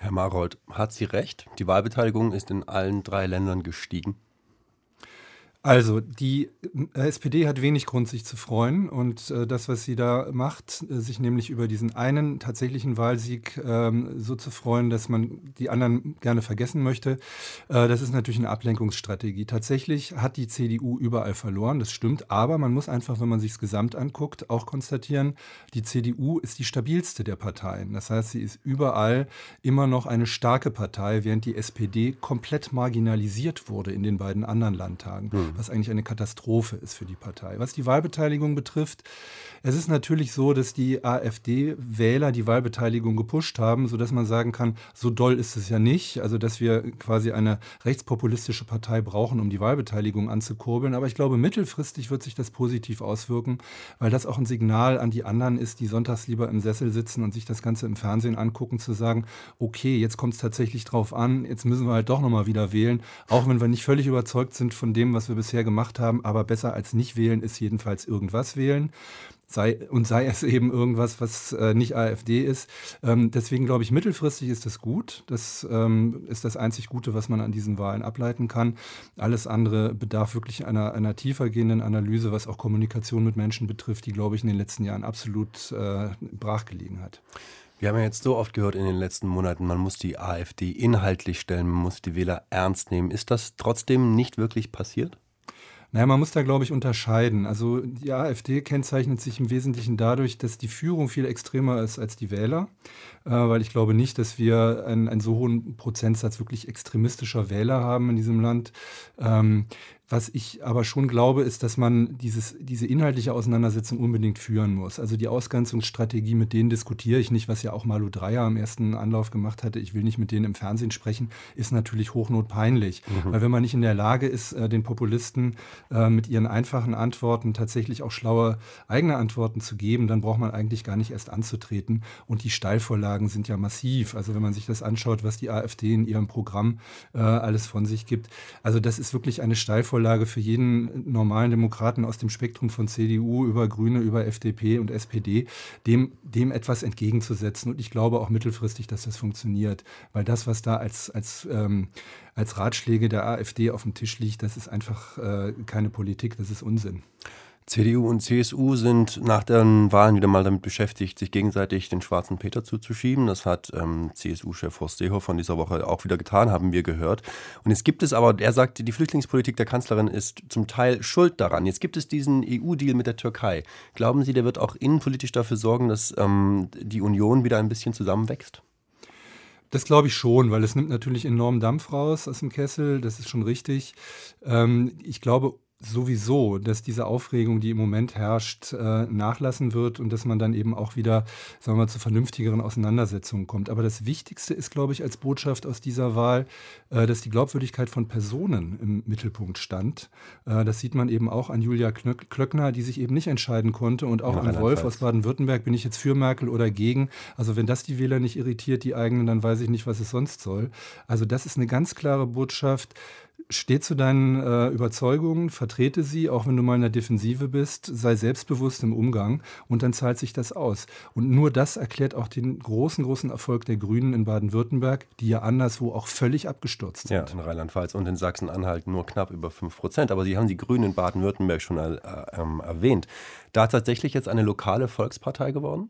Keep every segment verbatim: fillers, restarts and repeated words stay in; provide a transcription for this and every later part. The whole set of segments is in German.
Herr Marold, hat sie recht? Die Wahlbeteiligung ist in allen drei Ländern gestiegen. Also, die S P D hat wenig Grund, sich zu freuen. Und äh, das, was sie da macht, äh, sich nämlich über diesen einen tatsächlichen Wahlsieg ähm, so zu freuen, dass man die anderen gerne vergessen möchte, äh, das ist natürlich eine Ablenkungsstrategie. Tatsächlich hat die C D U überall verloren, das stimmt. Aber man muss einfach, wenn man sich das Gesamt anguckt, auch konstatieren, die C D U ist die stabilste der Parteien. Das heißt, sie ist überall immer noch eine starke Partei, während die S P D komplett marginalisiert wurde in den beiden anderen Landtagen. Hm. Was eigentlich eine Katastrophe ist für die Partei. Was die Wahlbeteiligung betrifft, es ist natürlich so, dass die AfD-Wähler die Wahlbeteiligung gepusht haben, sodass man sagen kann, so doll ist es ja nicht. Also, dass wir quasi eine rechtspopulistische Partei brauchen, um die Wahlbeteiligung anzukurbeln. Aber ich glaube, mittelfristig wird sich das positiv auswirken, weil das auch ein Signal an die anderen ist, die sonntags lieber im Sessel sitzen und sich das Ganze im Fernsehen angucken, zu sagen, okay, jetzt kommt es tatsächlich drauf an, jetzt müssen wir halt doch nochmal wieder wählen, auch wenn wir nicht völlig überzeugt sind von dem, was wir bisher gemacht haben, aber besser als nicht wählen ist jedenfalls irgendwas wählen. Sei, und sei es eben irgendwas, was äh, nicht AfD ist. Ähm, deswegen glaube ich, mittelfristig ist das gut. Das ähm, ist das einzig Gute, was man an diesen Wahlen ableiten kann. Alles andere bedarf wirklich einer, einer tiefergehenden Analyse, was auch Kommunikation mit Menschen betrifft, die, glaube ich, in den letzten Jahren absolut äh, brach gelegen hat. Wir haben ja jetzt so oft gehört in den letzten Monaten, man muss die AfD inhaltlich stellen, man muss die Wähler ernst nehmen. Ist das trotzdem nicht wirklich passiert? Naja, man muss da, glaube ich, unterscheiden. Also die AfD kennzeichnet sich im Wesentlichen dadurch, dass die Führung viel extremer ist als die Wähler, äh, weil ich glaube nicht, dass wir einen, einen so hohen Prozentsatz wirklich extremistischer Wähler haben in diesem Land. Ähm, Was ich aber schon glaube, ist, dass man dieses, diese inhaltliche Auseinandersetzung unbedingt führen muss. Also die Ausgrenzungsstrategie, mit denen diskutiere ich nicht, was ja auch Malu Dreyer am ersten Anlauf gemacht hatte. Ich will nicht mit denen im Fernsehen sprechen, ist natürlich hochnotpeinlich. Mhm. Weil wenn man nicht in der Lage ist, den Populisten mit ihren einfachen Antworten tatsächlich auch schlaue eigene Antworten zu geben, dann braucht man eigentlich gar nicht erst anzutreten. Und die Steilvorlagen sind ja massiv. Also wenn man sich das anschaut, was die AfD in ihrem Programm äh, alles von sich gibt. Also das ist wirklich eine Steilvorlage für jeden normalen Demokraten aus dem Spektrum von C D U über Grüne, über F D P und S P D, dem, dem etwas entgegenzusetzen. Und ich glaube auch mittelfristig, dass das funktioniert. Weil das, was da als, als, ähm, als Ratschläge der AfD auf dem Tisch liegt, das ist einfach äh, keine Politik, das ist Unsinn. C D U und C S U sind nach den Wahlen wieder mal damit beschäftigt, sich gegenseitig den schwarzen Peter zuzuschieben. Das hat ähm, C S U-Chef Horst Seehofer dieser Woche auch wieder getan, haben wir gehört. Und jetzt gibt es aber, er sagt, die Flüchtlingspolitik der Kanzlerin ist zum Teil schuld daran. Jetzt gibt es diesen E U-Deal mit der Türkei. Glauben Sie, der wird auch innenpolitisch dafür sorgen, dass ähm, die Union wieder ein bisschen zusammenwächst? Das glaube ich schon, weil es nimmt natürlich enorm Dampf raus aus dem Kessel, das ist schon richtig. Ähm, ich glaube sowieso, dass diese Aufregung, die im Moment herrscht, äh, nachlassen wird und dass man dann eben auch wieder, sagen wir mal, zu vernünftigeren Auseinandersetzungen kommt. Aber das Wichtigste ist, glaube ich, als Botschaft aus dieser Wahl, äh, dass die Glaubwürdigkeit von Personen im Mittelpunkt stand. Äh, das sieht man eben auch an Julia Knöck- Klöckner, die sich eben nicht entscheiden konnte, und auch an Wolf aus Baden-Württemberg, bin ich jetzt für Merkel oder gegen. Also wenn das die Wähler nicht irritiert, die eigenen, dann weiß ich nicht, was es sonst soll. Also das ist eine ganz klare Botschaft. Steh zu deinen äh, Überzeugungen, vertrete sie, auch wenn du mal in der Defensive bist, sei selbstbewusst im Umgang und dann zahlt sich das aus. Und nur das erklärt auch den großen, großen Erfolg der Grünen in Baden-Württemberg, die ja anderswo auch völlig abgestürzt sind. Ja, in Rheinland-Pfalz und in Sachsen-Anhalt nur knapp über fünf Prozent. Aber Sie haben die Grünen in Baden-Württemberg schon äh, äh, erwähnt. Da tatsächlich jetzt eine lokale Volkspartei geworden?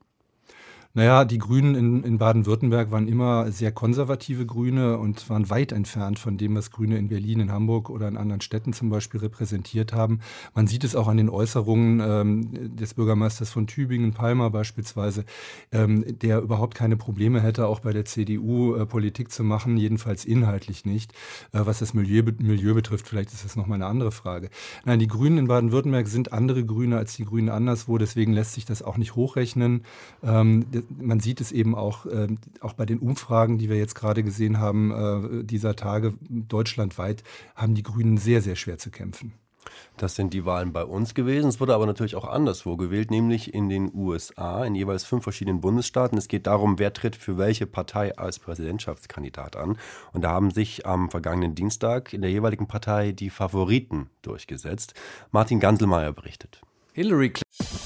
Naja, die Grünen in, in Baden-Württemberg waren immer sehr konservative Grüne und waren weit entfernt von dem, was Grüne in Berlin, in Hamburg oder in anderen Städten zum Beispiel repräsentiert haben. Man sieht es auch an den Äußerungen ähm, des Bürgermeisters von Tübingen, Palmer beispielsweise, ähm, der überhaupt keine Probleme hätte, auch bei der C D U äh, Politik zu machen, jedenfalls inhaltlich nicht. Äh, was das Milieu, Milieu betrifft, vielleicht ist das nochmal eine andere Frage. Nein, die Grünen in Baden-Württemberg sind andere Grüne als die Grünen anderswo, deswegen lässt sich das auch nicht hochrechnen. Ähm, Man sieht es eben auch, äh, auch bei den Umfragen, die wir jetzt gerade gesehen haben, äh, dieser Tage deutschlandweit, haben die Grünen sehr, sehr schwer zu kämpfen. Das sind die Wahlen bei uns gewesen. Es wurde aber natürlich auch anderswo gewählt, nämlich in den U S A, in jeweils fünf verschiedenen Bundesstaaten. Es geht darum, wer tritt für welche Partei als Präsidentschaftskandidat an. Und da haben sich am vergangenen Dienstag in der jeweiligen Partei die Favoriten durchgesetzt. Martin Ganselmeier berichtet. Hillary Clinton.